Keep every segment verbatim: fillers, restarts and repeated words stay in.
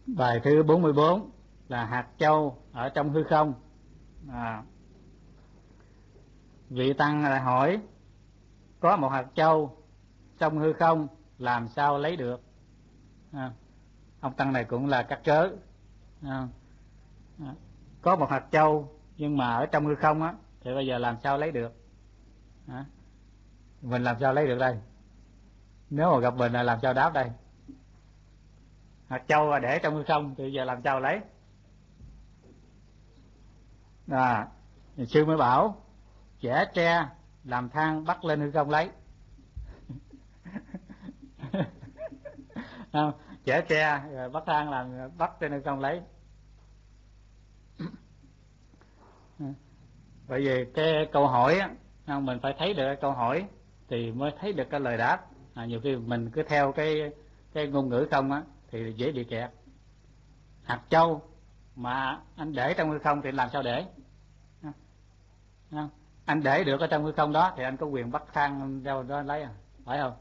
Bài thứ bốn mươi bốn là hạt châu ở trong hư không. À, vị tăng lại hỏi: có một hạt châu trong hư không, làm sao lấy được? À, ông tăng này cũng là cắt cớ. À, à, có một hạt châu nhưng mà ở trong hư không á, thì bây giờ làm sao lấy được? À, mình làm sao lấy được đây? Nếu mà gặp mình là làm sao đáp đây? Hạt châu là để trong hư không thì giờ làm sao lấy? À, sư mới bảo chẻ tre làm thang bắt lên hư không lấy. Không, chẻ tre rồi bắt thang làm bắt trên hư không lấy. Bởi vì cái câu hỏi á, mình phải thấy được cái câu hỏi thì mới thấy được cái lời đáp. À, nhiều khi mình cứ theo cái cái ngôn ngữ không á thì dễ bị kẹt. Hạt châu mà anh để trong hư không thì làm sao để? À, anh để được ở trong hư không đó thì anh có quyền bắt thang đâu đó lấy, à phải không?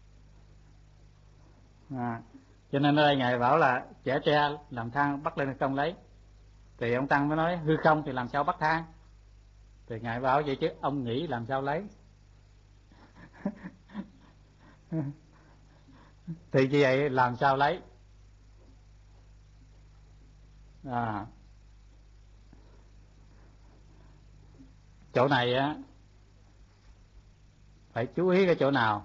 À, cho nên ở đây ngài bảo là chẻ tre làm thang bắt lên hư không lấy. Thì ông tăng mới nói hư không thì làm sao bắt thang? Thì ngài bảo vậy chứ ông nghĩ làm sao lấy? Thì như vậy làm sao lấy? À, chỗ này á phải chú ý cái chỗ nào?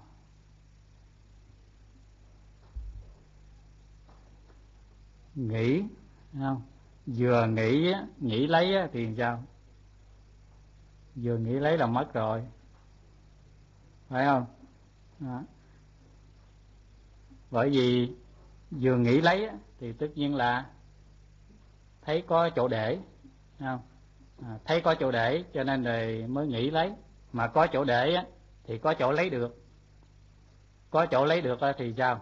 Nghĩ không? Vừa nghĩ nghĩ lấy thì sao? Vừa nghĩ lấy là mất rồi, phải không? Đó. Bởi vì vừa nghĩ lấy thì tất nhiên là thấy có chỗ để, không? À, thấy có chỗ để cho nên rồi mới nghĩ lấy. Mà có chỗ để thì có chỗ lấy được. Có chỗ lấy được thì sao?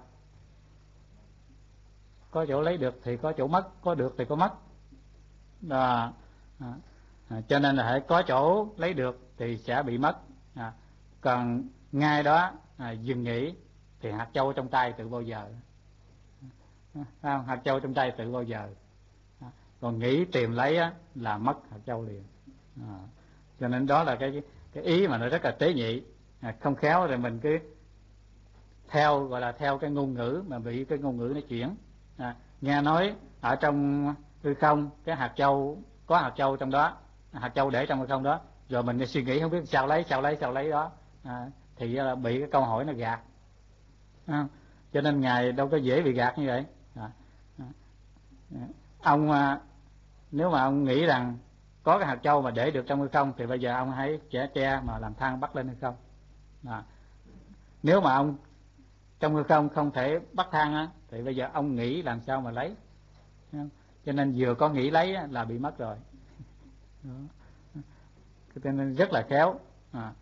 Có chỗ lấy được thì có chỗ mất, có được thì có mất. Đó. À, à, cho nên là hãy có chỗ lấy được thì sẽ bị mất. À, còn ngay đó à, dừng nghĩ thì hạt châu trong tay tự bao giờ. À, không? Hạt châu trong tay tự bao giờ. À, còn nghĩ tìm lấy á, là mất hạt châu liền. À, cho nên đó là cái cái ý mà nó rất là tế nhị. À, không khéo rồi mình cứ theo gọi là theo cái ngôn ngữ mà bị cái ngôn ngữ nó chuyển. À, nghe nói ở trong hư không cái hạt châu, có hạt châu trong đó, hạt châu để trong hư không đó, rồi mình suy nghĩ không biết sao lấy sao lấy sao lấy đó, à, thì là bị cái câu hỏi nó gạt. À, cho nên ngài đâu có dễ bị gạt như vậy. À, à, ông à, nếu mà ông nghĩ rằng có cái hạt châu mà để được trong hư không thì bây giờ ông hãy chẻ tre mà làm thang bắt lên hư không. À, nếu mà ông trong hư không không thể bắt thang á, thì bây giờ ông nghĩ làm sao mà lấy. Cho nên vừa có nghĩ lấy á, là bị mất rồi. Đó. Cho nên rất là khéo. À,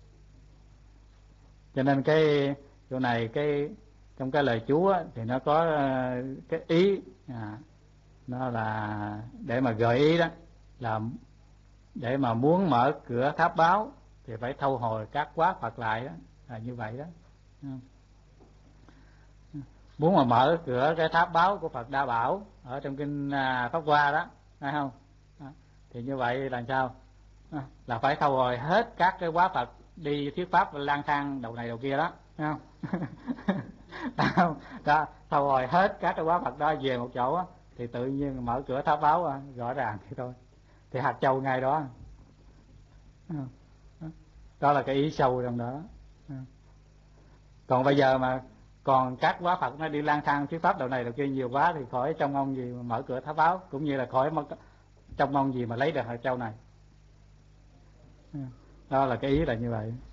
cho nên cái chỗ này cái trong cái lời chú á, thì nó có cái ý, à, nó là để mà gợi ý đó là để mà muốn mở cửa tháp báo thì phải thâu hồi các quá Phật lại đó, là như vậy đó. Muốn mà mở cửa cái tháp báo của Phật Đa Bảo ở trong kinh Pháp Hoa đó, phải không? Thì như vậy là sao? Là phải thâu hồi hết các cái quá Phật đi thuyết pháp lang thang đầu này đầu kia đó, phải không? Đó, thâu hồi hết các cái quá Phật đó về một chỗ đó, thì tự nhiên mở cửa tháp báo rõ ràng thì thôi, thì hạt châu ngay đó. Đó là cái ý sâu trong đó. Còn bây giờ mà còn các quá Phật nó đi lang thang thuyết pháp đầu này đầu kia nhiều quá thì khỏi trong mong gì mà mở cửa tháp báo, cũng như là khỏi trong mong gì mà lấy được hạt châu này. Đó là cái ý là như vậy.